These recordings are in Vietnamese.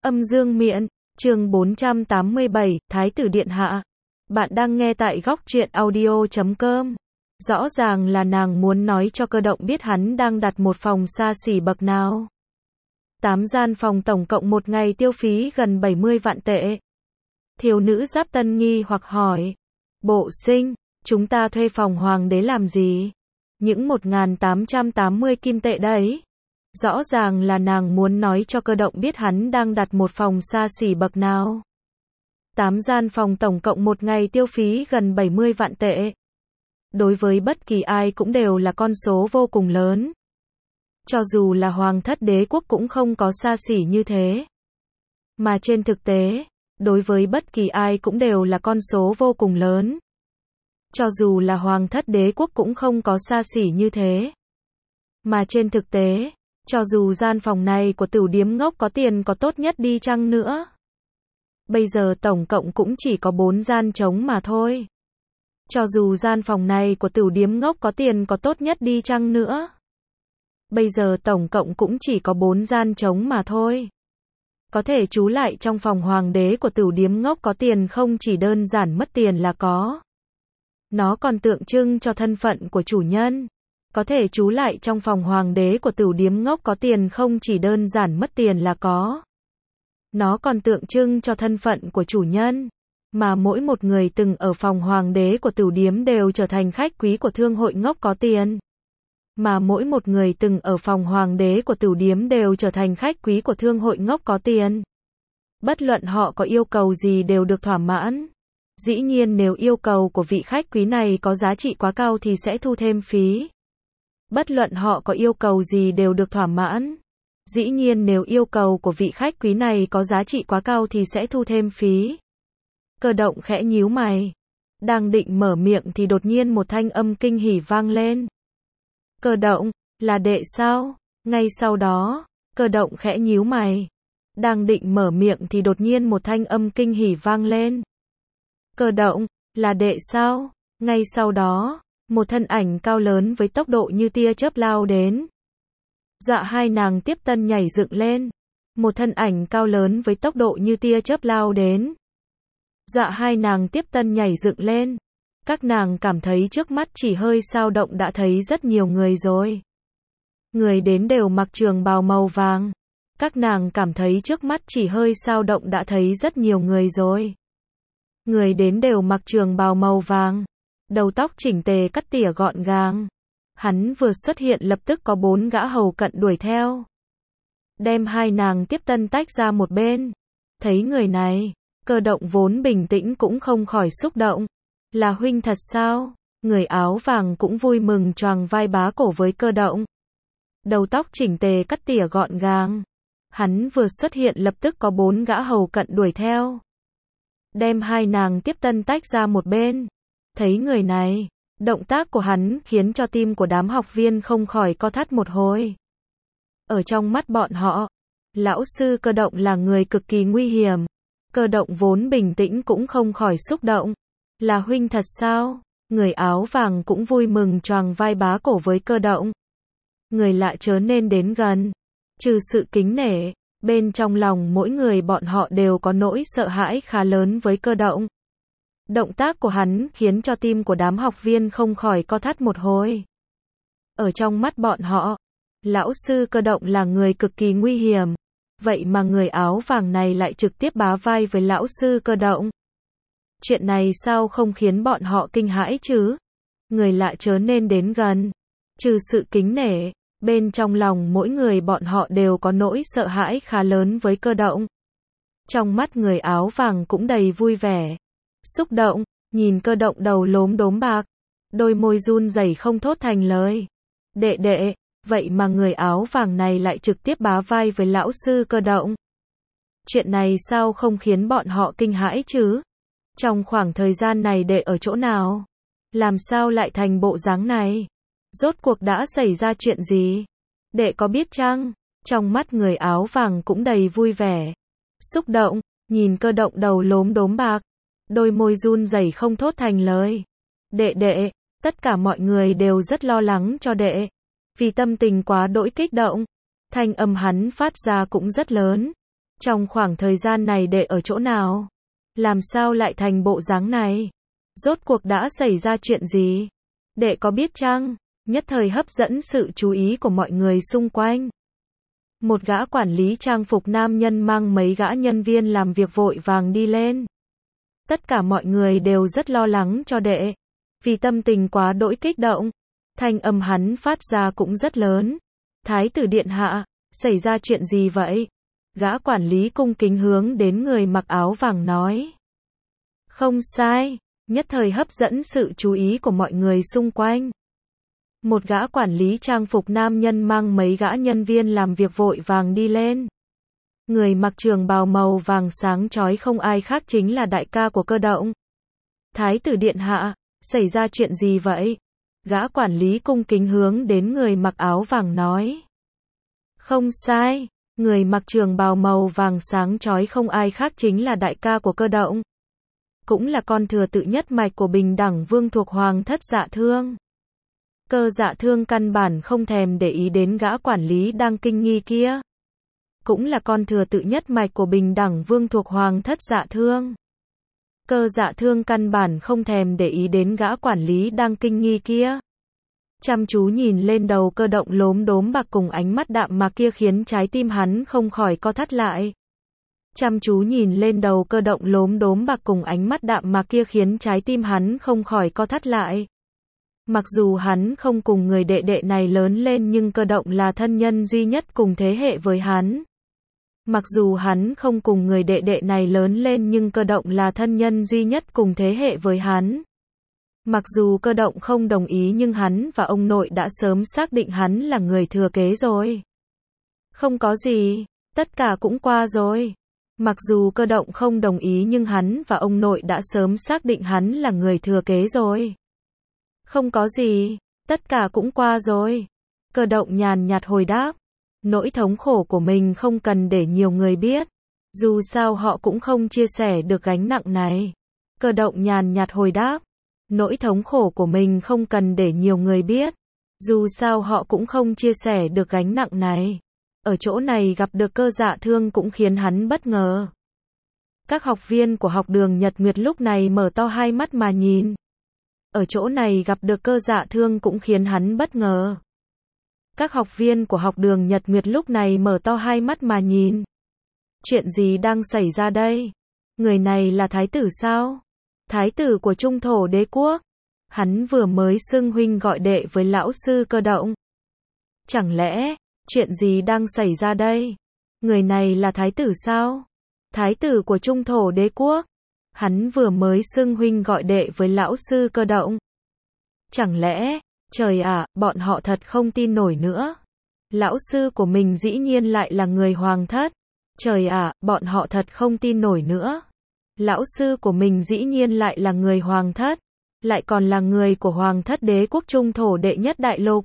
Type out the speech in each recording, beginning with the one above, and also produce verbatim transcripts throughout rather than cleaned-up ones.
Âm dương miện, chương bốn trăm tám mươi bảy, Thái tử Điện Hạ. Bạn đang nghe tại góc truyện audio chấm com. Rõ ràng là nàng muốn nói cho Cơ Động biết hắn đang đặt một phòng xa xỉ bậc nào. Tám gian phòng tổng cộng một ngày tiêu phí gần bảy mươi vạn tệ. Thiếu nữ Giáp Tân nghi hoặc hỏi. Bộ sinh, chúng ta thuê phòng hoàng đế làm gì? Những một nghìn tám trăm tám mươi kim tệ đấy. Rõ ràng là nàng muốn nói cho Cơ Động biết hắn đang đặt một phòng xa xỉ bậc nào. Tám gian phòng tổng cộng một ngày tiêu phí gần bảy mươi vạn tệ. Đối với bất kỳ ai cũng đều là con số vô cùng lớn. Cho dù là hoàng thất đế quốc cũng không có xa xỉ như thế. Mà trên thực tế, đối với bất kỳ ai cũng đều là con số vô cùng lớn. Cho dù là hoàng thất đế quốc cũng không có xa xỉ như thế. Mà trên thực tế, cho dù gian phòng này của Tửu Điếm Ngốc có tiền có tốt nhất đi chăng nữa. Bây giờ tổng cộng cũng chỉ có bốn gian trống mà thôi. Cho dù gian phòng này của Tửu Điếm Ngốc có tiền có tốt nhất đi chăng nữa. Bây giờ tổng cộng cũng chỉ có bốn gian trống mà thôi. Có thể trú lại trong phòng hoàng đế của Tửu Điếm Ngốc có tiền không chỉ đơn giản mất tiền là có. Nó còn tượng trưng cho thân phận của chủ nhân. Có thể trú lại trong phòng hoàng đế của Tửu Điếm Ngốc có tiền không chỉ đơn giản mất tiền là có. Nó còn tượng trưng cho thân phận của chủ nhân. Mà mỗi một người từng ở phòng hoàng đế của Tửu Điếm đều trở thành khách quý của thương hội Ngốc có tiền. Mà mỗi một người từng ở phòng hoàng đế của Tửu Điếm đều trở thành khách quý của thương hội Ngốc có tiền. Bất luận họ có yêu cầu gì đều được thỏa mãn. Dĩ nhiên nếu yêu cầu của vị khách quý này có giá trị quá cao thì sẽ thu thêm phí. Bất luận họ có yêu cầu gì đều được thỏa mãn. Dĩ nhiên nếu yêu cầu của vị khách quý này có giá trị quá cao thì sẽ thu thêm phí. Cơ Động khẽ nhíu mày. Đang định mở miệng thì đột nhiên một thanh âm kinh hỉ vang lên. Cơ Động, là đệ sao? Ngay sau đó, Cơ Động khẽ nhíu mày. Đang định mở miệng thì đột nhiên một thanh âm kinh hỉ vang lên. Cơ Động, là đệ sao? Ngay sau đó, một thân ảnh cao lớn với tốc độ như tia chớp lao đến. Dọa hai nàng Tiếp Tân nhảy dựng lên. Một thân ảnh cao lớn với tốc độ như tia chớp lao đến. Dọa hai nàng Tiếp Tân nhảy dựng lên. Các nàng cảm thấy trước mắt chỉ hơi dao động đã thấy rất nhiều người rồi. Người đến đều mặc trường bào màu vàng. Các nàng cảm thấy trước mắt chỉ hơi dao động đã thấy rất nhiều người rồi. Người đến đều mặc trường bào màu vàng. Đầu tóc chỉnh tề cắt tỉa gọn gàng. Hắn vừa xuất hiện lập tức có bốn gã hầu cận đuổi theo. Đem hai nàng Tiếp Tân tách ra một bên. Thấy người này, Cơ Động vốn bình tĩnh cũng không khỏi xúc động. Là huynh thật sao? Người áo vàng cũng vui mừng choàng vai bá cổ với Cơ Động. Đầu tóc chỉnh tề cắt tỉa gọn gàng. Hắn vừa xuất hiện lập tức có bốn gã hầu cận đuổi theo. Đem hai nàng Tiếp Tân tách ra một bên. Thấy người này, động tác của hắn khiến cho tim của đám học viên không khỏi co thắt một hồi. Ở trong mắt bọn họ, lão sư Cơ Động là người cực kỳ nguy hiểm. Cơ Động vốn bình tĩnh cũng không khỏi xúc động. Là huynh thật sao? Người áo vàng cũng vui mừng choàng vai bá cổ với Cơ Động. Người lạ chớ nên đến gần. Trừ sự kính nể, bên trong lòng mỗi người bọn họ đều có nỗi sợ hãi khá lớn với Cơ Động. Động tác của hắn khiến cho tim của đám học viên không khỏi co thắt một hồi. Ở trong mắt bọn họ, lão sư Cơ Động là người cực kỳ nguy hiểm. Vậy mà người áo vàng này lại trực tiếp bá vai với lão sư Cơ Động. Chuyện này sao không khiến bọn họ kinh hãi chứ? Người lạ chớ nên đến gần. Trừ sự kính nể, bên trong lòng mỗi người bọn họ đều có nỗi sợ hãi khá lớn với Cơ Động. Trong mắt người áo vàng cũng đầy vui vẻ. Xúc động, nhìn Cơ Động đầu lốm đốm bạc. Đôi môi run rẩy không thốt thành lời. Đệ đệ, vậy mà người áo vàng này lại trực tiếp bá vai với lão sư Cơ Động. Chuyện này sao không khiến bọn họ kinh hãi chứ? Trong khoảng thời gian này đệ ở chỗ nào? Làm sao lại thành bộ dáng này? Rốt cuộc đã xảy ra chuyện gì? Đệ có biết chăng? Trong mắt người áo vàng cũng đầy vui vẻ. Xúc động, nhìn Cơ Động đầu lốm đốm bạc. Đôi môi run rẩy không thốt thành lời. Đệ đệ, tất cả mọi người đều rất lo lắng cho đệ. Vì tâm tình quá đỗi kích động. Thanh âm hắn phát ra cũng rất lớn. Trong khoảng thời gian này đệ ở chỗ nào? Làm sao lại thành bộ dáng này? Rốt cuộc đã xảy ra chuyện gì? Đệ có biết chăng? Nhất thời hấp dẫn sự chú ý của mọi người xung quanh. Một gã quản lý trang phục nam nhân mang mấy gã nhân viên làm việc vội vàng đi lên. Tất cả mọi người đều rất lo lắng cho đệ. Vì tâm tình quá đỗi kích động. Thanh âm hắn phát ra cũng rất lớn. Thái tử điện hạ, xảy ra chuyện gì vậy? Gã quản lý cung kính hướng đến người mặc áo vàng nói. Không sai, nhất thời hấp dẫn sự chú ý của mọi người xung quanh. Một gã quản lý trang phục nam nhân mang mấy gã nhân viên làm việc vội vàng đi lên. Người mặc trường bào màu vàng sáng chói không ai khác chính là đại ca của Cơ Động. Thái tử điện hạ, xảy ra chuyện gì vậy? Gã quản lý cung kính hướng đến người mặc áo vàng nói. Không sai, người mặc trường bào màu vàng sáng chói không ai khác chính là đại ca của Cơ Động. Cũng là con thừa tự nhất mạch của Bình Đẳng Vương thuộc Hoàng thất Dạ Thương. Cơ Dạ Thương căn bản không thèm để ý đến gã quản lý đang kinh nghi kia. Cũng là con thừa tự nhất mạch của Bình Đẳng Vương thuộc Hoàng thất Dạ Thương. Cơ Dạ Thương căn bản không thèm để ý đến gã quản lý đang kinh nghi kia. Chăm chú nhìn lên đầu Cơ Động lốm đốm bạc cùng ánh mắt đạm mạc kia khiến trái tim hắn không khỏi co thắt lại. Chăm chú nhìn lên đầu Cơ Động lốm đốm bạc cùng ánh mắt đạm mạc kia khiến trái tim hắn không khỏi co thắt lại. Mặc dù hắn không cùng người đệ đệ này lớn lên nhưng Cơ Động là thân nhân duy nhất cùng thế hệ với hắn. Mặc dù hắn không cùng người đệ đệ này lớn lên nhưng Cơ Động là thân nhân duy nhất cùng thế hệ với hắn. Mặc dù Cơ Động không đồng ý nhưng hắn và ông nội đã sớm xác định hắn là người thừa kế rồi. Không có gì, tất cả cũng qua rồi. Mặc dù Cơ Động không đồng ý nhưng hắn và ông nội đã sớm xác định hắn là người thừa kế rồi. Không có gì, tất cả cũng qua rồi. Cơ Động nhàn nhạt hồi đáp. Nỗi thống khổ của mình không cần để nhiều người biết. Dù sao họ cũng không chia sẻ được gánh nặng này. Cơ Động nhàn nhạt hồi đáp. Nỗi thống khổ của mình không cần để nhiều người biết. Dù sao họ cũng không chia sẻ được gánh nặng này. Ở chỗ này gặp được Cơ Dạ Thương cũng khiến hắn bất ngờ. Các học viên của học đường Nhật Nguyệt lúc này mở to hai mắt mà nhìn. Ở chỗ này gặp được Cơ Dạ Thương cũng khiến hắn bất ngờ. Các học viên của học đường Nhật Nguyệt lúc này mở to hai mắt mà nhìn. Chuyện gì đang xảy ra đây? Người này là thái tử sao? Thái tử của Trung Thổ Đế quốc. Hắn vừa mới xưng huynh gọi đệ với lão sư Cơ Động. Chẳng lẽ, chuyện gì đang xảy ra đây? Người này là thái tử sao? Thái tử của Trung Thổ Đế quốc. Hắn vừa mới xưng huynh gọi đệ với lão sư Cơ Động. Chẳng lẽ, trời ạ, à, bọn họ thật không tin nổi nữa. Lão sư của mình dĩ nhiên lại là người hoàng thất. Trời ạ, à, bọn họ thật không tin nổi nữa. Lão sư của mình dĩ nhiên lại là người hoàng thất. Lại còn là người của Hoàng thất Đế quốc Trung Thổ đệ nhất đại lục.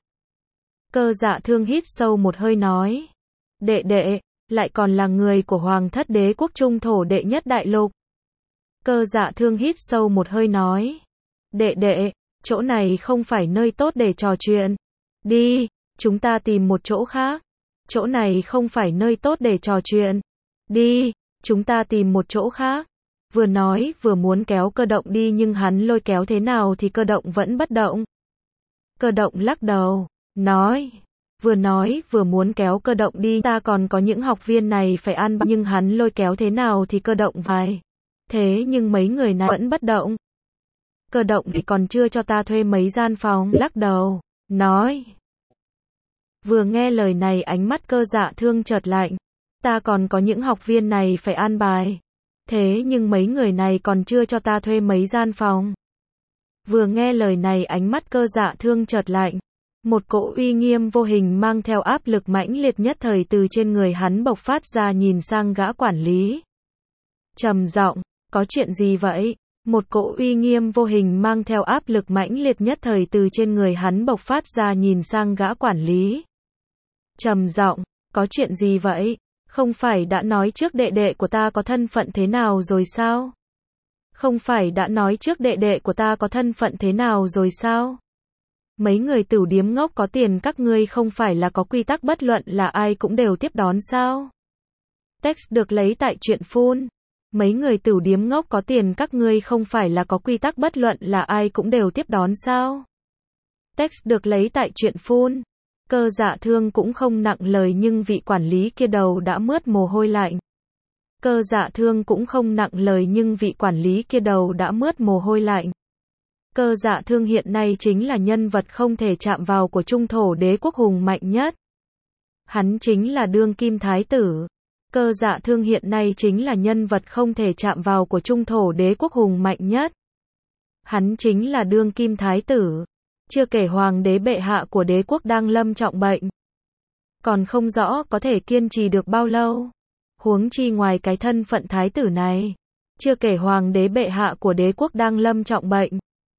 Cơ Dạ Thương hít sâu một hơi nói. Đệ đệ, lại còn là người của Hoàng thất Đế quốc Trung Thổ đệ nhất đại lục. Cơ Dạ Thương hít sâu một hơi nói. Đệ đệ, chỗ này không phải nơi tốt để trò chuyện. Đi, chúng ta tìm một chỗ khác. Chỗ này không phải nơi tốt để trò chuyện. Đi, chúng ta tìm một chỗ khác. Vừa nói vừa muốn kéo Cơ Động đi nhưng hắn lôi kéo thế nào thì Cơ Động vẫn bất động. Cơ Động lắc đầu, nói. Vừa nói vừa muốn kéo Cơ Động đi, ta còn có những học viên này phải ăn nhưng hắn lôi kéo thế nào thì Cơ Động phải. Thế nhưng mấy người này vẫn bất động. Cơ Động thì còn chưa cho ta thuê mấy gian phòng, lắc đầu, nói. Vừa nghe lời này ánh mắt Cơ Dạ Thương chợt lạnh. Ta còn có những học viên này phải an bài. Thế nhưng mấy người này còn chưa cho ta thuê mấy gian phòng. Vừa nghe lời này ánh mắt Cơ Dạ Thương chợt lạnh. Một cỗ uy nghiêm vô hình mang theo áp lực mãnh liệt nhất thời từ trên người hắn bộc phát ra nhìn sang gã quản lý. Trầm giọng, có chuyện gì vậy? Một cỗ uy nghiêm vô hình mang theo áp lực mãnh liệt nhất thời từ trên người hắn bộc phát ra nhìn sang gã quản lý. Trầm giọng, có chuyện gì vậy? Không phải đã nói trước đệ đệ của ta có thân phận thế nào rồi sao? Không phải đã nói trước đệ đệ của ta có thân phận thế nào rồi sao? Mấy người tửu điếm ngốc có tiền các ngươi không phải là có quy tắc bất luận là ai cũng đều tiếp đón sao? Text được lấy tại truyện Phun. Mấy người tửu điếm ngốc có tiền các ngươi không phải là có quy tắc bất luận là ai cũng đều tiếp đón sao? Text được lấy tại truyện Phun. Cơ Dạ Thương cũng không nặng lời nhưng vị quản lý kia đầu đã mướt mồ hôi lạnh. Cơ Dạ Thương cũng không nặng lời nhưng vị quản lý kia đầu đã mướt mồ hôi lạnh. Cơ Dạ Thương hiện nay chính là nhân vật không thể chạm vào của trung thổ đế quốc hùng mạnh nhất. Hắn chính là đương kim thái tử. Cơ Dạ Thương hiện nay chính là nhân vật không thể chạm vào của trung thổ đế quốc hùng mạnh nhất. Hắn chính là đương kim thái tử. Chưa kể hoàng đế bệ hạ của đế quốc đang lâm trọng bệnh. Còn không rõ có thể kiên trì được bao lâu. Huống chi ngoài cái thân phận thái tử này. Chưa kể hoàng đế bệ hạ của đế quốc đang lâm trọng bệnh.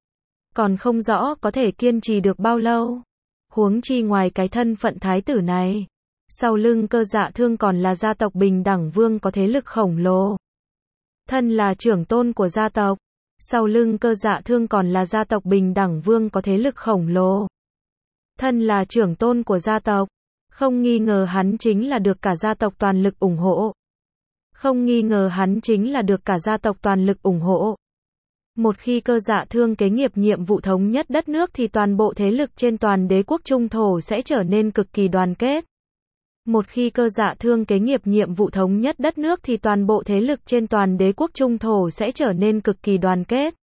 Còn không rõ có thể kiên trì được bao lâu. Huống chi ngoài cái thân phận thái tử này. Sau lưng Cơ Dạ Thương còn là gia tộc Bình Đẳng Vương có thế lực khổng lồ. Thân là trưởng tôn của gia tộc. Sau lưng Cơ Dạ Thương còn là gia tộc Bình Đẳng Vương có thế lực khổng lồ. Thân là trưởng tôn của gia tộc. Không nghi ngờ hắn chính là được cả gia tộc toàn lực ủng hộ. Không nghi ngờ hắn chính là được cả gia tộc toàn lực ủng hộ. Một khi Cơ Dạ Thương kế nghiệp nhiệm vụ thống nhất đất nước thì toàn bộ thế lực trên toàn đế quốc trung thổ sẽ trở nên cực kỳ đoàn kết. Một khi Cơ Dạ Thương kế nghiệp nhiệm vụ thống nhất đất nước thì toàn bộ thế lực trên toàn đế quốc trung thổ sẽ trở nên cực kỳ đoàn kết.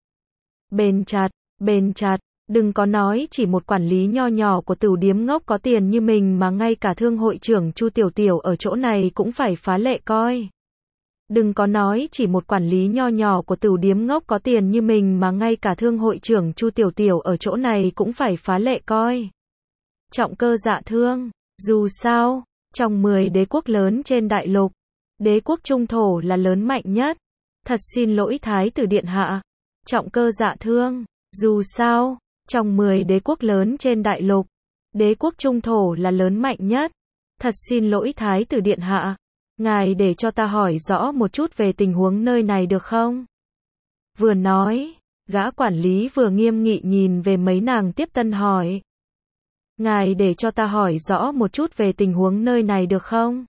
Bền chặt, bền chặt, đừng có nói chỉ một quản lý nho nhỏ của tửu điếm ngốc có tiền như mình mà ngay cả thương hội trưởng Chu Tiểu Tiểu ở chỗ này cũng phải phá lệ coi. Đừng có nói chỉ một quản lý nho nhỏ của tửu điếm ngốc có tiền như mình mà ngay cả thương hội trưởng Chu Tiểu Tiểu ở chỗ này cũng phải phá lệ coi. Trọng Cơ Dạ Thương, dù sao, trong mười đế quốc lớn trên đại lục, đế quốc trung thổ là lớn mạnh nhất. Thật xin lỗi Thái tử Điện Hạ. Trọng Cơ Dạ Thương, dù sao, trong mười đế quốc lớn trên đại lục, đế quốc trung thổ là lớn mạnh nhất. Thật xin lỗi Thái tử Điện Hạ. Ngài để cho ta hỏi rõ một chút về tình huống nơi này được không? Vừa nói, gã quản lý vừa nghiêm nghị nhìn về mấy nàng tiếp tân hỏi. Ngài để cho ta hỏi rõ một chút về tình huống nơi này được không?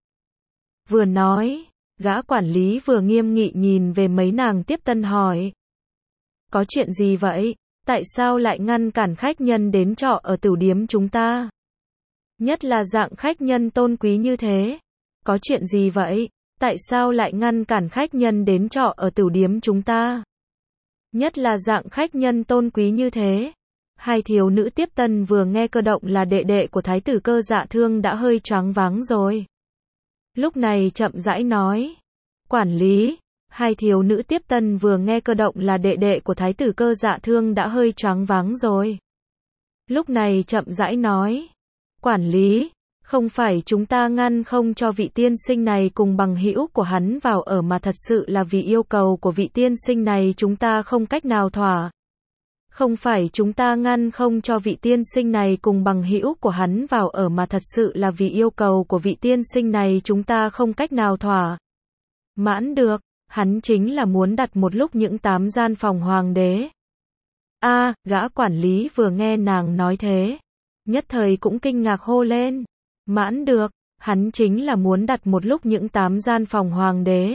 Vừa nói, gã quản lý vừa nghiêm nghị nhìn về mấy nàng tiếp tân hỏi. Có chuyện gì vậy? Tại sao lại ngăn cản khách nhân đến trọ ở tửu điếm chúng ta? Nhất là dạng khách nhân tôn quý như thế. Có chuyện gì vậy? Tại sao lại ngăn cản khách nhân đến trọ ở tửu điếm chúng ta? Nhất là dạng khách nhân tôn quý như thế. Hai thiếu nữ tiếp tân vừa nghe Cơ Động là đệ đệ của thái tử Cơ Dạ Thương đã hơi choáng váng rồi. Lúc này chậm rãi nói. Quản lý. Hai thiếu nữ tiếp tân vừa nghe Cơ Động là đệ đệ của thái tử Cơ Dạ Thương đã hơi choáng váng rồi. Lúc này chậm rãi nói. Quản lý. Không phải chúng ta ngăn không cho vị tiên sinh này cùng bằng hữu của hắn vào ở mà thật sự là vì yêu cầu của vị tiên sinh này chúng ta không cách nào thỏa. Không phải chúng ta ngăn không cho vị tiên sinh này cùng bằng hữu của hắn vào ở mà thật sự là vì yêu cầu của vị tiên sinh này chúng ta không cách nào thỏa. Mãn được, hắn chính là muốn đặt một lúc những tám gian phòng hoàng đế. A, à, gã quản lý vừa nghe nàng nói thế, nhất thời cũng kinh ngạc hô lên. Mãn được, hắn chính là muốn đặt một lúc những tám gian phòng hoàng đế.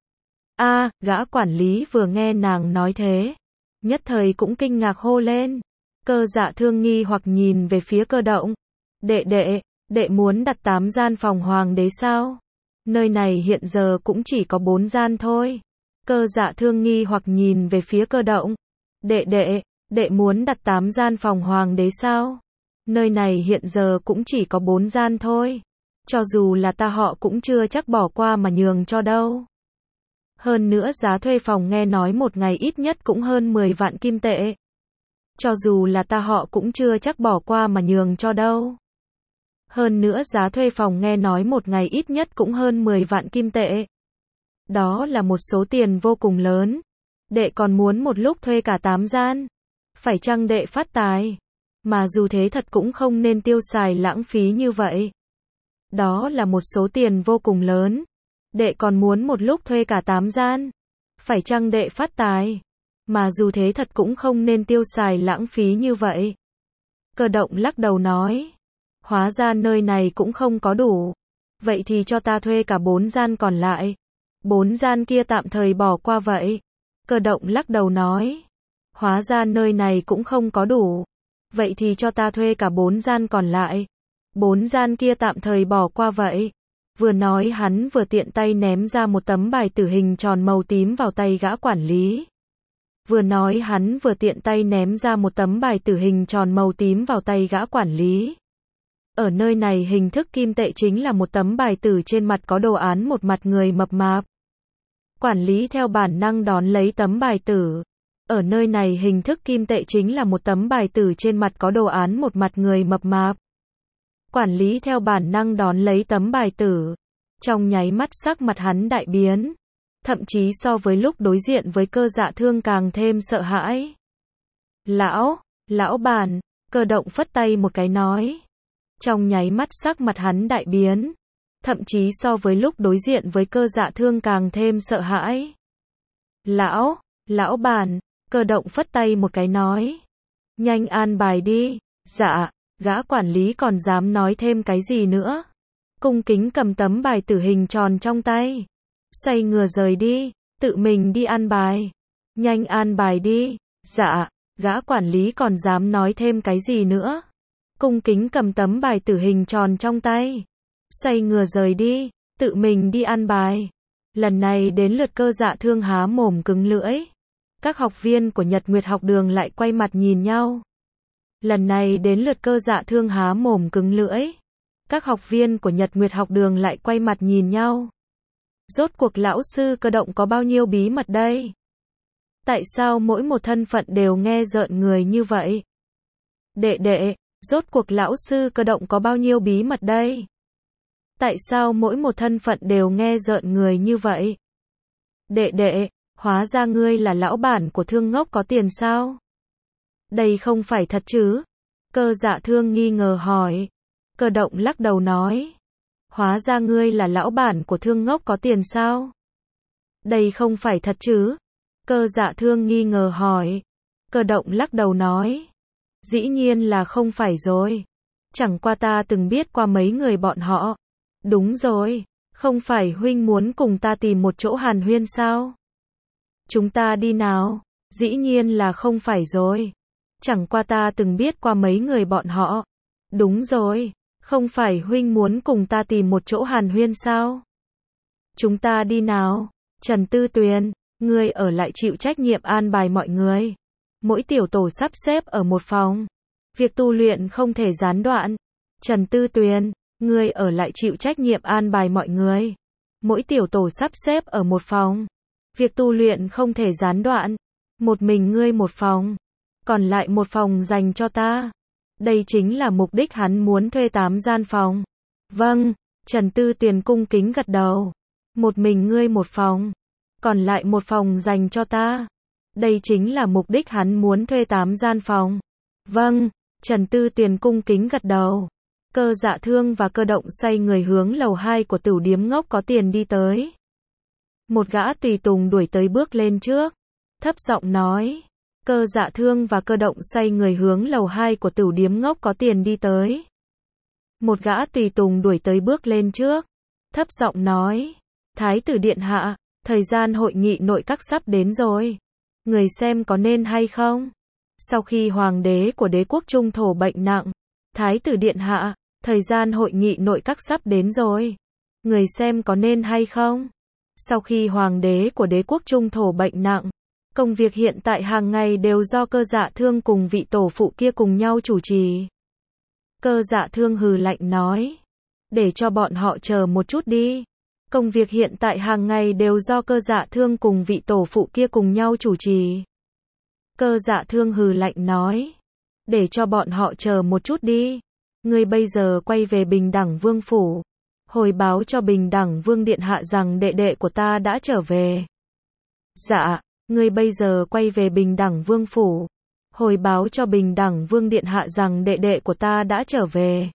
A, à, gã quản lý vừa nghe nàng nói thế, nhất thời cũng kinh ngạc hô lên. Cơ Dạ Thương nghi hoặc nhìn về phía Cơ Động. Đệ đệ, đệ muốn đặt tám gian phòng hoàng đế sao? Nơi này hiện giờ cũng chỉ có bốn gian thôi. Cơ Dạ Thương nghi hoặc nhìn về phía Cơ Động. Đệ đệ, đệ muốn đặt tám gian phòng hoàng đế sao? Nơi này hiện giờ cũng chỉ có bốn gian thôi. Cho dù là ta họ cũng chưa chắc bỏ qua mà nhường cho đâu. Hơn nữa giá thuê phòng nghe nói một ngày ít nhất cũng hơn mười vạn kim tệ. Cho dù là ta họ cũng chưa chắc bỏ qua mà nhường cho đâu. Hơn nữa giá thuê phòng nghe nói một ngày ít nhất cũng hơn mười vạn kim tệ. Đó là một số tiền vô cùng lớn. Đệ còn muốn một lúc thuê cả tám gian. Phải chăng đệ phát tài? Mà dù thế thật cũng không nên tiêu xài lãng phí như vậy. Đó là một số tiền vô cùng lớn. Đệ còn muốn một lúc thuê cả tám gian. Phải chăng đệ phát tài? Mà dù thế thật cũng không nên tiêu xài lãng phí như vậy. Cơ Động lắc đầu nói. Hóa ra nơi này cũng không có đủ. Vậy thì cho ta thuê cả bốn gian còn lại. Bốn gian kia tạm thời bỏ qua vậy. Cơ động lắc đầu nói. Hóa ra nơi này cũng không có đủ. Vậy thì cho ta thuê cả bốn gian còn lại. Bốn gian kia tạm thời bỏ qua vậy. Vừa nói hắn vừa tiện tay ném ra một tấm bài tử hình tròn màu tím vào tay gã quản lý. Vừa nói hắn vừa tiện tay ném ra một tấm bài tử hình tròn màu tím vào tay gã quản lý. Ở nơi này hình thức kim tệ chính là một tấm bài tử trên mặt có đồ án một mặt người mập mạp. Quản lý theo bản năng đón lấy tấm bài tử. Ở nơi này hình thức kim tệ chính là một tấm bài tử trên mặt có đồ án một mặt người mập mạp. Quản lý theo bản năng đón lấy tấm bài tử. Trong nháy mắt sắc mặt hắn đại biến. Thậm chí so với lúc đối diện với Cơ Dạ Thương càng thêm sợ hãi. Lão, lão bản, Cơ động phất tay một cái nói. Trong nháy mắt sắc mặt hắn đại biến. Thậm chí so với lúc đối diện với Cơ Dạ Thương càng thêm sợ hãi. Lão, lão bản, Cơ động phất tay một cái nói. Nhanh an bài đi. Dạ, gã quản lý còn dám nói thêm cái gì nữa. Cung kính cầm tấm bài tử hình tròn trong tay. Xoay ngừa rời đi, tự mình đi an bài. Nhanh an bài đi. Dạ, gã quản lý còn dám nói thêm cái gì nữa. Cung kính cầm tấm bài tử hình tròn trong tay. Xoay ngừa rời đi, tự mình đi an bài. Lần này đến lượt Cơ Dạ Thương há mồm cứng lưỡi. Các học viên của Nhật Nguyệt học đường lại quay mặt nhìn nhau. Lần này đến lượt Cơ Dạ Thương há mồm cứng lưỡi. Các học viên của Nhật Nguyệt học đường lại quay mặt nhìn nhau. Rốt cuộc lão sư Cơ động có bao nhiêu bí mật đây? Tại sao mỗi một thân phận đều nghe rợn người như vậy? Đệ đệ, rốt cuộc lão sư Cơ động có bao nhiêu bí mật đây? Tại sao mỗi một thân phận đều nghe rợn người như vậy? Đệ đệ, hóa ra ngươi là lão bản của Thương ngốc có tiền sao? Đây không phải thật chứ? Cơ Dạ Thương nghi ngờ hỏi. Cơ động lắc đầu nói. Hóa ra ngươi là lão bản của Thương ngốc có tiền sao? Đây không phải thật chứ? Cơ Dạ Thương nghi ngờ hỏi. Cơ động lắc đầu nói. Dĩ nhiên là không phải rồi. Chẳng qua ta từng biết qua mấy người bọn họ. Đúng rồi, không phải huynh muốn cùng ta tìm một chỗ hàn huyên sao? Chúng ta đi nào? Dĩ nhiên là không phải rồi. Chẳng qua ta từng biết qua mấy người bọn họ. Đúng rồi, không phải huynh muốn cùng ta tìm một chỗ hàn huyên sao? Chúng ta đi nào? Trần Tư Tuyền, ngươi ở lại chịu trách nhiệm an bài mọi người. Mỗi tiểu tổ sắp xếp ở một phòng. Việc tu luyện không thể gián đoạn. Trần Tư Tuyền, ngươi ở lại chịu trách nhiệm an bài mọi người. Mỗi tiểu tổ sắp xếp ở một phòng. Việc tu luyện không thể gián đoạn. Một mình ngươi một phòng. Còn lại một phòng dành cho ta. Đây chính là mục đích hắn muốn thuê tám gian phòng. Vâng, Trần Tư Tuyền cung kính gật đầu. Một mình ngươi một phòng. Còn lại một phòng dành cho ta. Đây chính là mục đích hắn muốn thuê tám gian phòng. Vâng, Trần Tư Tuyền cung kính gật đầu. Cơ Dạ Thương và Cơ động xoay người hướng lầu hai của Tửu Điếm ngốc có tiền đi tới. Một gã tùy tùng đuổi tới bước lên trước. Thấp giọng nói. Cơ Dạ Thương và Cơ động xoay người hướng lầu hai của Tửu Điếm ngốc có tiền đi tới. Một gã tùy tùng đuổi tới bước lên trước. Thấp giọng nói. Thái tử điện hạ, thời gian hội nghị nội các sắp đến rồi. Người xem có nên hay không? Sau khi hoàng đế của đế quốc Trung Thổ bệnh nặng. Thái tử điện hạ, thời gian hội nghị nội các sắp đến rồi. Người xem có nên hay không? Sau khi hoàng đế của đế quốc Trung Thổ bệnh nặng. Công việc hiện tại hàng ngày đều do Cơ Dạ Thương cùng vị tổ phụ kia cùng nhau chủ trì. Cơ Dạ Thương hừ lạnh nói. Để cho bọn họ chờ một chút đi. Công việc hiện tại hàng ngày đều do Cơ Dạ Thương cùng vị tổ phụ kia cùng nhau chủ trì. Cơ Dạ Thương hừ lạnh nói. Để cho bọn họ chờ một chút đi. Ngươi bây giờ quay về Bình Đẳng Vương phủ. Hồi báo cho Bình Đẳng Vương điện hạ rằng đệ đệ của ta đã trở về. Dạ, ngươi bây giờ quay về Bình Đẳng Vương phủ. Hồi báo cho Bình Đẳng Vương điện hạ rằng đệ đệ của ta đã trở về.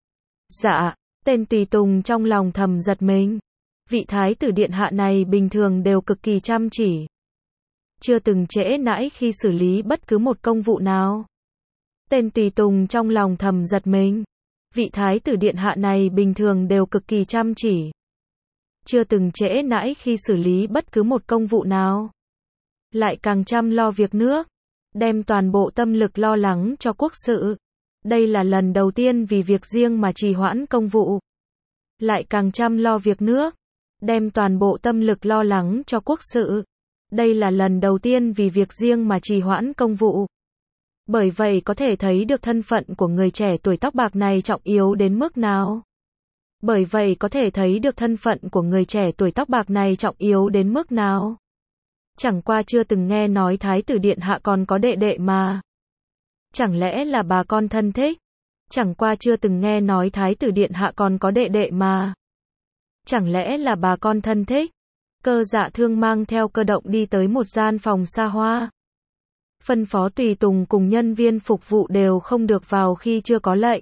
Dạ, tên tùy tùng trong lòng thầm giật mình. Vị thái tử điện hạ này bình thường đều cực kỳ chăm chỉ. Chưa từng trễ nãi khi xử lý bất cứ một công vụ nào. Tên tùy tùng trong lòng thầm giật mình. Vị thái tử điện hạ này bình thường đều cực kỳ chăm chỉ. Chưa từng trễ nãi khi xử lý bất cứ một công vụ nào. Lại càng chăm lo việc nước. Đem toàn bộ tâm lực lo lắng cho quốc sự. Đây là lần đầu tiên vì việc riêng mà trì hoãn công vụ. Lại càng chăm lo việc nước. Đem toàn bộ tâm lực lo lắng cho quốc sự. Đây là lần đầu tiên vì việc riêng mà trì hoãn công vụ. Bởi vậy có thể thấy được thân phận của người trẻ tuổi tóc bạc này trọng yếu đến mức nào. Bởi vậy có thể thấy được thân phận của người trẻ tuổi tóc bạc này trọng yếu đến mức nào. Chẳng qua chưa từng nghe nói thái tử điện hạ còn có đệ đệ mà. Chẳng lẽ là bà con thân thích? Chẳng qua chưa từng nghe nói thái tử điện hạ còn có đệ đệ mà. Chẳng lẽ là bà con thân thích? Cơ Dạ Thương mang theo Cơ Động đi tới một gian phòng xa hoa. Phân phó tùy tùng cùng nhân viên phục vụ đều không được vào khi chưa có lệnh.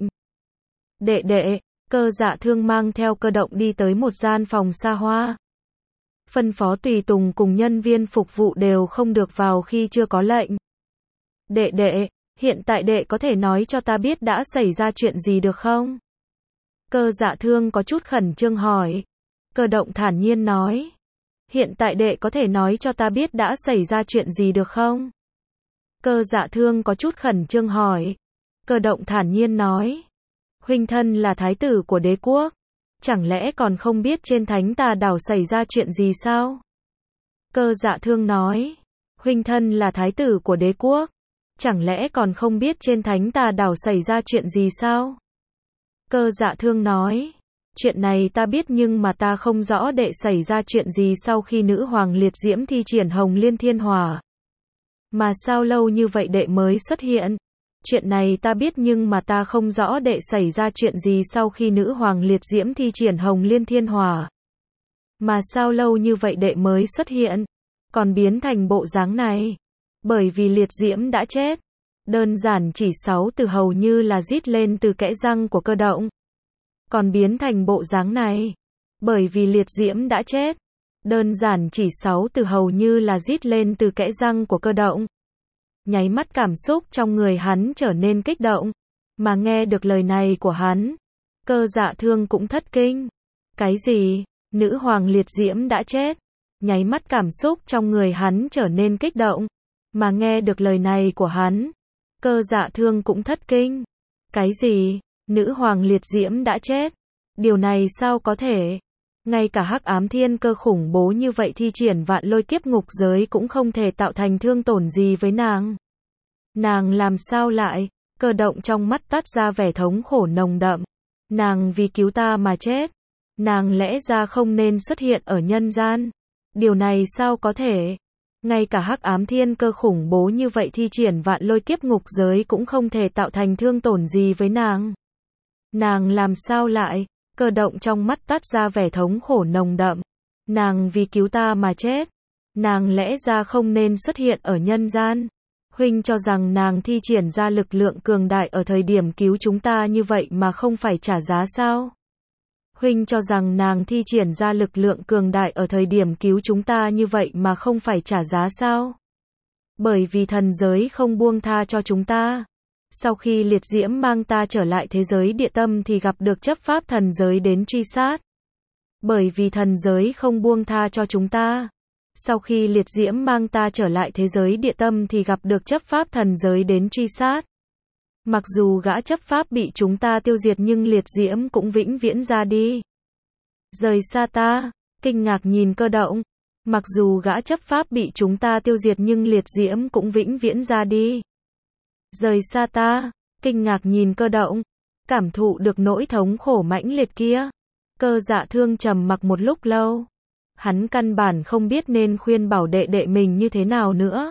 Đệ đệ, Cơ Dạ Thương mang theo Cơ Động đi tới một gian phòng xa hoa. Phân phó tùy tùng cùng nhân viên phục vụ đều không được vào khi chưa có lệnh. Đệ đệ, hiện tại đệ có thể nói cho ta biết đã xảy ra chuyện gì được không? Cơ Dạ Thương có chút khẩn trương hỏi. Cơ Động thản nhiên nói. Hiện tại đệ có thể nói cho ta biết đã xảy ra chuyện gì được không? Cơ Dạ Thương có chút khẩn trương hỏi. Cơ Động thản nhiên nói. Huynh thân là thái tử của đế quốc. Chẳng lẽ còn không biết trên thánh tà đảo xảy ra chuyện gì sao? Cơ Dạ Thương nói. Huynh thân là thái tử của đế quốc. Chẳng lẽ còn không biết trên thánh tà đảo xảy ra chuyện gì sao? Cơ Dạ Thương nói. Chuyện này ta biết nhưng mà ta không rõ đệ xảy ra chuyện gì sau khi nữ hoàng liệt diễm thi triển Hồng Liên Thiên Hỏa. Mà sao lâu như vậy đệ mới xuất hiện? Chuyện này ta biết nhưng mà ta không rõ đệ xảy ra chuyện gì sau khi nữ hoàng liệt diễm thi triển Hồng Liên Thiên Hỏa. Mà sao lâu như vậy đệ mới xuất hiện? Còn biến thành bộ dáng này? Bởi vì liệt diễm đã chết. Đơn giản chỉ sáu từ hầu như là rít lên từ kẽ răng của Cơ Động. Còn biến thành bộ dáng này. Bởi vì liệt diễm đã chết. Đơn giản chỉ sáu từ hầu như là rít lên từ kẽ răng của Cơ Động. Nháy mắt cảm xúc trong người hắn trở nên kích động. Mà nghe được lời này của hắn. Cơ Dạ Thương cũng thất kinh. Cái gì? Nữ hoàng liệt diễm đã chết. Nháy mắt cảm xúc trong người hắn trở nên kích động. Mà nghe được lời này của hắn. Cơ Dạ Thương cũng thất kinh. Cái gì? Nữ hoàng liệt diễm đã chết. Điều này sao có thể? Ngay cả hắc ám thiên cơ khủng bố như vậy thi triển vạn lôi kiếp ngục giới cũng không thể tạo thành thương tổn gì với nàng. Nàng làm sao lại? Cơ Động trong mắt toát ra vẻ thống khổ nồng đậm. Nàng vì cứu ta mà chết. Nàng lẽ ra không nên xuất hiện ở nhân gian. Điều này sao có thể? Ngay cả hắc ám thiên cơ khủng bố như vậy thi triển vạn lôi kiếp ngục giới cũng không thể tạo thành thương tổn gì với nàng. Nàng làm sao lại? Cơ Động trong mắt toát ra vẻ thống khổ nồng đậm. Nàng vì cứu ta mà chết. Nàng lẽ ra không nên xuất hiện ở nhân gian. Huynh cho rằng nàng thi triển ra lực lượng cường đại ở thời điểm cứu chúng ta như vậy mà không phải trả giá sao? Huynh cho rằng nàng thi triển ra lực lượng cường đại ở thời điểm cứu chúng ta như vậy mà không phải trả giá sao? Bởi vì thần giới không buông tha cho chúng ta. Sau khi liệt diễm mang ta trở lại thế giới địa tâm thì gặp được chấp pháp thần giới đến truy sát. Bởi vì thần giới không buông tha cho chúng ta. Sau khi liệt diễm mang ta trở lại thế giới địa tâm thì gặp được chấp pháp thần giới đến truy sát. Mặc dù gã chấp pháp bị chúng ta tiêu diệt nhưng liệt diễm cũng vĩnh viễn ra đi. Rời xa ta, kinh ngạc nhìn Cơ Động. Mặc dù gã chấp pháp bị chúng ta tiêu diệt nhưng liệt diễm cũng vĩnh viễn ra đi. Rời xa ta, kinh ngạc nhìn Cơ Động. Cảm thụ được nỗi thống khổ mãnh liệt kia. Cơ Dạ Thương trầm mặc một lúc lâu. Hắn căn bản không biết nên khuyên bảo đệ đệ mình như thế nào nữa.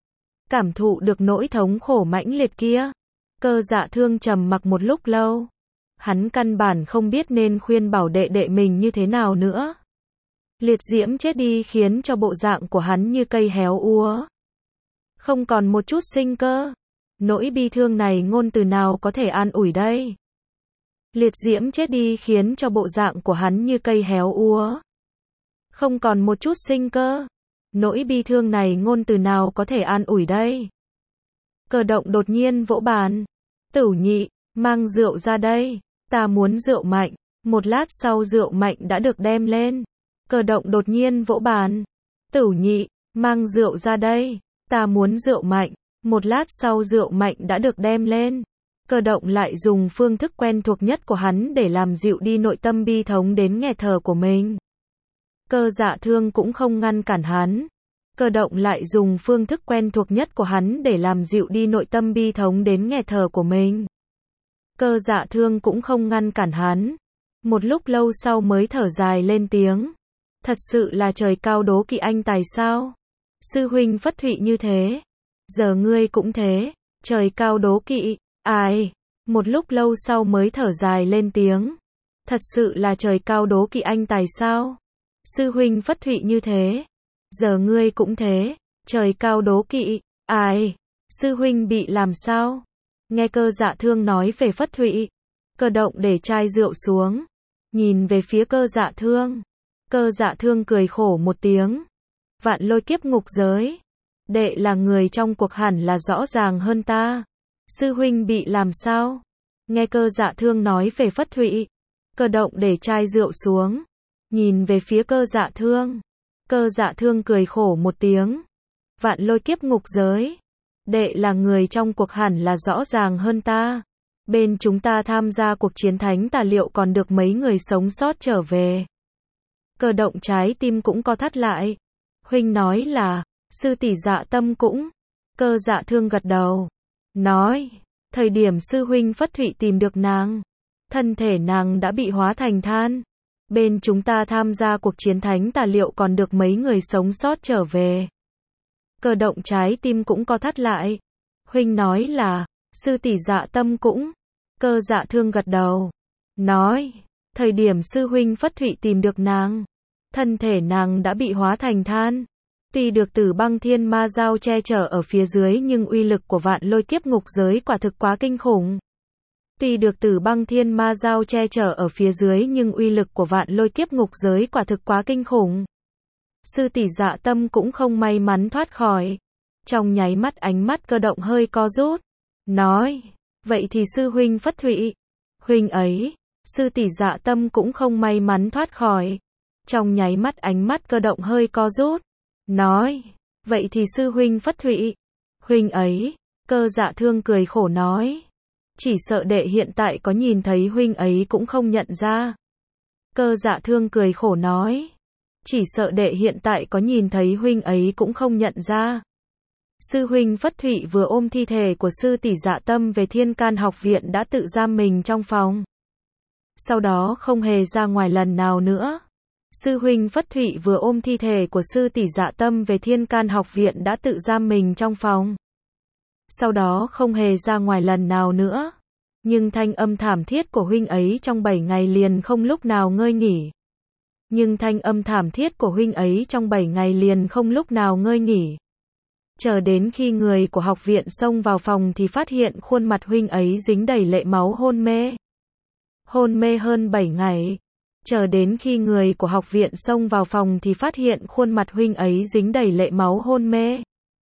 Cảm thụ được nỗi thống khổ mãnh liệt kia. Cơ Dạ Thương trầm mặc một lúc lâu. Hắn căn bản không biết nên khuyên bảo đệ đệ mình như thế nào nữa. Liệt diễm chết đi khiến cho bộ dạng của hắn như cây héo úa. Không còn một chút sinh cơ. Nỗi bi thương này ngôn từ nào có thể an ủi đây? Liệt diễm chết đi khiến cho bộ dạng của hắn như cây héo úa. Không còn một chút sinh cơ. Nỗi bi thương này ngôn từ nào có thể an ủi đây? Cơ Động đột nhiên vỗ bàn. Tửu Nhị, mang rượu ra đây. Ta muốn rượu mạnh. Một lát sau rượu mạnh đã được đem lên. Cơ động đột nhiên vỗ bàn. Tửu nhị, mang rượu ra đây. Ta muốn rượu mạnh. Một lát sau rượu mạnh đã được đem lên. Cơ động lại dùng phương thức quen thuộc nhất của hắn để làm dịu đi nội tâm bi thống đến nghẹt thở của mình. Cơ Dạ Thương cũng không ngăn cản hắn. Cơ động lại dùng phương thức quen thuộc nhất của hắn để làm dịu đi nội tâm bi thống đến nghẹt thở của mình. Cơ Dạ Thương cũng không ngăn cản hắn. Một lúc lâu sau mới thở dài lên tiếng. Thật sự là trời cao đố kỵ anh tài sao? Sư huynh Phất Thụy như thế. Giờ ngươi cũng thế. Trời cao đố kỵ. Ai? Một lúc lâu sau mới thở dài lên tiếng. Thật sự là trời cao đố kỵ anh tài sao? Sư huynh Phất Thụy như thế. Giờ ngươi cũng thế. Trời cao đố kỵ. Ai? Sư huynh bị làm sao? Nghe Cơ Dạ Thương nói về Phất Thụy. Cơ động để chai rượu xuống. Nhìn về phía Cơ Dạ Thương. Cơ Dạ Thương cười khổ một tiếng. Vạn lôi kiếp ngục giới. Đệ là người trong cuộc hẳn là rõ ràng hơn ta. Sư huynh bị làm sao? Nghe Cơ Dạ Thương nói về Phất Thụy. Cơ động để chai rượu xuống. Nhìn về phía Cơ Dạ Thương. Cơ Dạ Thương cười khổ một tiếng. Vạn lôi kiếp ngục giới. Đệ là người trong cuộc hẳn là rõ ràng hơn ta. Bên chúng ta tham gia cuộc chiến thánh tà liệu còn được mấy người sống sót trở về. Cơ động trái tim cũng co thắt lại. Huynh nói là, sư tỷ Dạ Tâm cũng. Cơ Dạ Thương gật đầu. Nói, thời điểm sư huynh Phất Thụy tìm được nàng. Thân thể nàng đã bị hóa thành than. Bên chúng ta tham gia cuộc chiến thánh tà liệu còn được mấy người sống sót trở về. Cơ động trái tim cũng co thắt lại. Huynh nói là, sư tỷ Dạ Tâm cũng. Cơ Dạ Thương gật đầu. Nói, thời điểm sư huynh Phất Thụy tìm được nàng. Thân thể nàng đã bị hóa thành than. Tuy được Tử Băng Thiên Ma Dao che chở ở phía dưới nhưng uy lực của vạn lôi kiếp ngục giới quả thực quá kinh khủng. Tuy được Tử Băng Thiên Ma Dao che chở ở phía dưới nhưng uy lực của vạn lôi kiếp ngục giới quả thực quá kinh khủng. Sư tỷ Dạ Tâm cũng không may mắn thoát khỏi. Trong nháy mắt ánh mắt Cơ động hơi co rút. Nói, vậy thì sư huynh Phất Thụy. Huynh ấy, sư tỷ Dạ Tâm cũng không may mắn thoát khỏi. Trong nháy mắt ánh mắt Cơ động hơi co rút. Nói, vậy thì sư huynh Phất Thụy. Huynh ấy, Cơ Dạ Thương cười khổ nói. Chỉ sợ đệ hiện tại có nhìn thấy huynh ấy cũng không nhận ra. Cơ Dạ Thương cười khổ nói. Chỉ sợ đệ hiện tại có nhìn thấy huynh ấy cũng không nhận ra. Sư huynh Phất Thụy vừa ôm thi thể của sư tỷ Dạ Tâm về Thiên Can học viện đã tự giam mình trong phòng. Sau đó không hề ra ngoài lần nào nữa. Sư huynh Phất Thụy vừa ôm thi thể của sư tỷ Dạ Tâm về Thiên Can học viện đã tự giam mình trong phòng. Sau đó không hề ra ngoài lần nào nữa. Nhưng thanh âm thảm thiết của huynh ấy trong bảy ngày liền không lúc nào ngơi nghỉ. Nhưng thanh âm thảm thiết của huynh ấy trong bảy ngày liền không lúc nào ngơi nghỉ. Chờ đến khi người của học viện xông vào phòng thì phát hiện khuôn mặt huynh ấy dính đầy lệ máu hôn mê. Hôn mê hơn bảy ngày. Chờ đến khi người của học viện xông vào phòng thì phát hiện khuôn mặt huynh ấy dính đầy lệ máu hôn mê.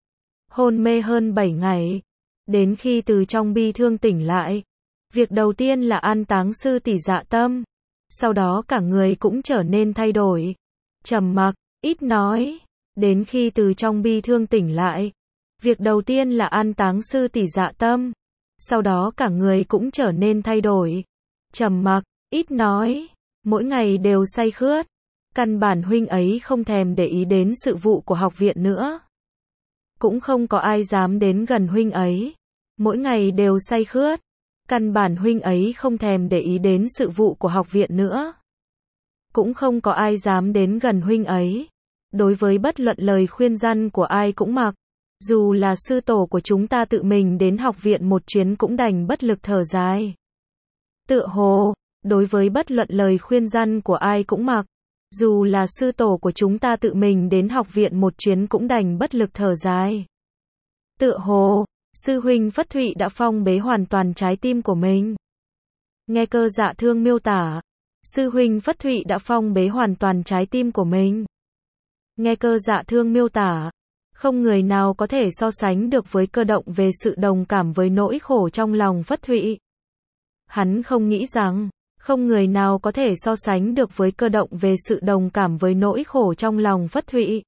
Hôn mê hơn bảy ngày. Đến khi từ trong bi thương tỉnh lại. Việc đầu tiên là an táng sư tỷ Dạ Tâm. Sau đó cả người cũng trở nên thay đổi. Trầm mặc, ít nói. Đến khi từ trong bi thương tỉnh lại. Việc đầu tiên là an táng sư tỷ Dạ Tâm. Sau đó cả người cũng trở nên thay đổi. Trầm mặc, ít nói. Mỗi ngày đều say khướt. Căn bản huynh ấy không thèm để ý đến sự vụ của học viện nữa. Cũng không có ai dám đến gần huynh ấy. Mỗi ngày đều say khướt. Căn bản huynh ấy không thèm để ý đến sự vụ của học viện nữa. Cũng không có ai dám đến gần huynh ấy. Đối với bất luận lời khuyên răn của ai cũng mặc. Dù là sư tổ của chúng ta tự mình đến học viện một chuyến cũng đành bất lực thở dài. Tựa hồ, đối với bất luận lời khuyên răn của ai cũng mặc. Dù là sư tổ của chúng ta tự mình đến học viện một chuyến cũng đành bất lực thở dài. Tựa hồ, sư huynh Phất Thụy đã phong bế hoàn toàn trái tim của mình. Nghe Cơ Dạ Thương miêu tả, sư huynh Phất Thụy đã phong bế hoàn toàn trái tim của mình. Nghe Cơ Dạ Thương miêu tả, không người nào có thể so sánh được với Cơ động về sự đồng cảm với nỗi khổ trong lòng Phất Thụy. Hắn không nghĩ rằng, Không người nào có thể so sánh được với Cơ Động về sự đồng cảm với nỗi khổ trong lòng Phất Thụy.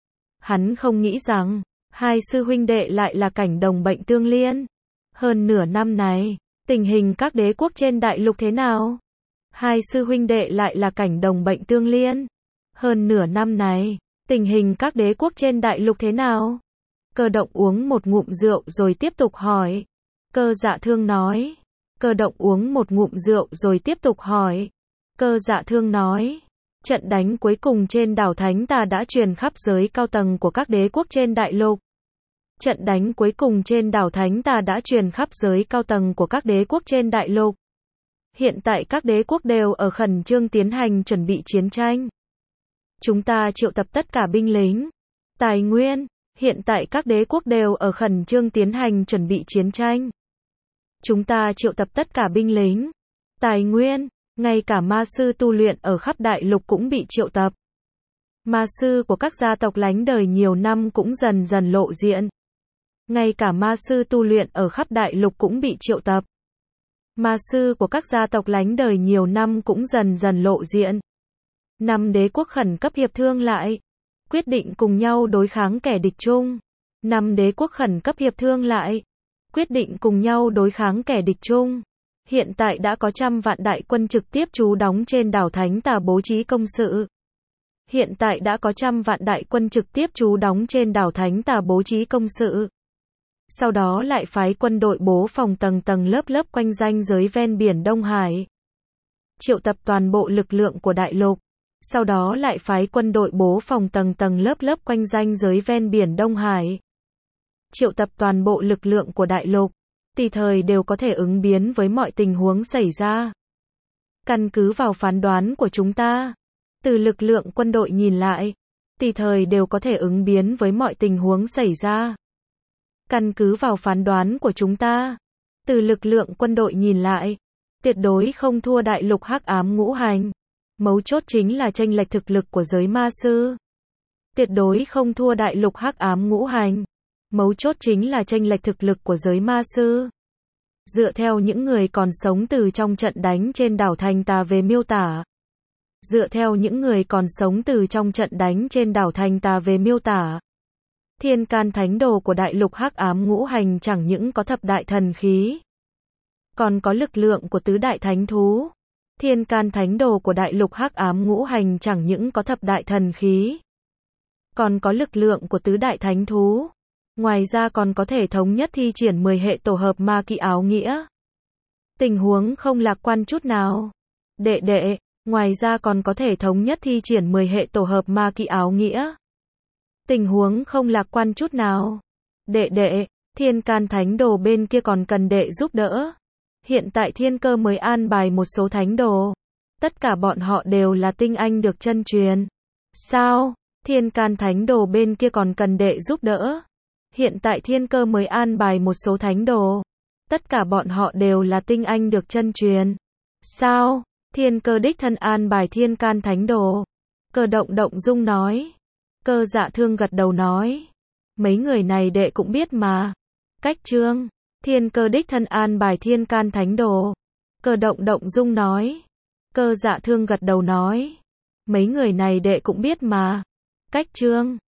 Hắn không nghĩ rằng, hai sư huynh đệ lại là cảnh đồng bệnh tương liên. Hơn nửa năm này, tình hình các đế quốc trên đại lục thế nào? Hai sư huynh đệ lại là cảnh đồng bệnh tương liên. Hơn nửa năm này, tình hình các đế quốc trên đại lục thế nào? Cơ Động uống một ngụm rượu rồi tiếp tục hỏi. Cơ Dạ Thương nói. Cơ Động uống một ngụm rượu rồi tiếp tục hỏi. Cơ Dạ Thương nói. Trận đánh cuối cùng trên đảo Thánh Tà đã truyền khắp giới cao tầng của các đế quốc trên đại lục. Trận đánh cuối cùng trên đảo Thánh Tà đã truyền khắp giới cao tầng của các đế quốc trên đại lục. Hiện tại các đế quốc đều ở khẩn trương tiến hành chuẩn bị chiến tranh. Chúng ta triệu tập tất cả binh lính, tài nguyên. Hiện tại các đế quốc đều ở khẩn trương tiến hành chuẩn bị chiến tranh. Chúng ta triệu tập tất cả binh lính, tài nguyên. Ngay cả ma sư tu luyện ở khắp đại lục cũng bị triệu tập. Ma sư của các gia tộc lánh đời nhiều năm cũng dần dần lộ diện. Ngay cả ma sư tu luyện ở khắp đại lục cũng bị triệu tập. Ma sư của các gia tộc lánh đời nhiều năm cũng dần dần lộ diện. Năm đế quốc khẩn cấp hiệp thương lại, quyết định cùng nhau đối kháng kẻ địch chung. Năm đế quốc khẩn cấp hiệp thương lại, quyết định cùng nhau đối kháng kẻ địch chung. Hiện tại đã có trăm vạn đại quân trực tiếp trú đóng trên đảo Thánh Tà bố trí công sự. Hiện tại đã có trăm vạn đại quân trực tiếp trú đóng trên đảo Thánh Tà bố trí công sự. Sau đó lại phái quân đội bố phòng tầng tầng lớp lớp quanh ranh giới ven biển Đông Hải. Triệu tập toàn bộ lực lượng của đại lục. Sau đó lại phái quân đội bố phòng tầng tầng lớp lớp quanh ranh giới ven biển Đông Hải. Triệu tập toàn bộ lực lượng của đại lục. Tùy thời đều có thể ứng biến với mọi tình huống xảy ra. Căn cứ vào phán đoán của chúng ta, từ lực lượng quân đội nhìn lại, tùy thời đều có thể ứng biến với mọi tình huống xảy ra. Căn cứ vào phán đoán của chúng ta, từ lực lượng quân đội nhìn lại, tuyệt đối không thua đại lục hắc ám ngũ hành. Mấu chốt chính là chênh lệch thực lực của giới ma sư. Tuyệt đối không thua đại lục hắc ám ngũ hành. Mấu chốt chính là chênh lệch thực lực của giới ma sư. Dựa theo những người còn sống từ trong trận đánh trên đảo Thánh Tà về miêu tả. Dựa theo những người còn sống từ trong trận đánh trên đảo Thánh Tà về miêu tả. Thiên can thánh đồ của đại lục hắc ám ngũ hành chẳng những có thập đại thần khí, còn có lực lượng của tứ đại thánh thú. Thiên can thánh đồ của đại lục hắc ám ngũ hành chẳng những có thập đại thần khí, còn có lực lượng của tứ đại thánh thú. Ngoài ra còn có thể thống nhất thi triển mười hệ tổ hợp ma kỵ áo nghĩa. Tình huống không lạc quan chút nào. Đệ đệ, ngoài ra còn có thể thống nhất thi triển mười hệ tổ hợp ma kỵ áo nghĩa. Tình huống không lạc quan chút nào. Đệ đệ, thiên can thánh đồ bên kia còn cần đệ giúp đỡ. Hiện tại thiên cơ mới an bài một số thánh đồ. Tất cả bọn họ đều là tinh anh được chân truyền. Sao? Thiên can thánh đồ bên kia còn cần đệ giúp đỡ. Hiện tại thiên cơ mới an bài một số thánh đồ. Tất cả bọn họ đều là tinh anh được chân truyền. Sao? Thiên cơ đích thân an bài thiên can thánh đồ. Cơ Động động dung nói. Cơ Dạ Thương gật đầu nói. Mấy người này đệ cũng biết mà. Cách trương. Thiên cơ đích thân an bài thiên can thánh đồ. Cơ Động động dung nói. Cơ Dạ Thương gật đầu nói. Mấy người này đệ cũng biết mà. Cách trương.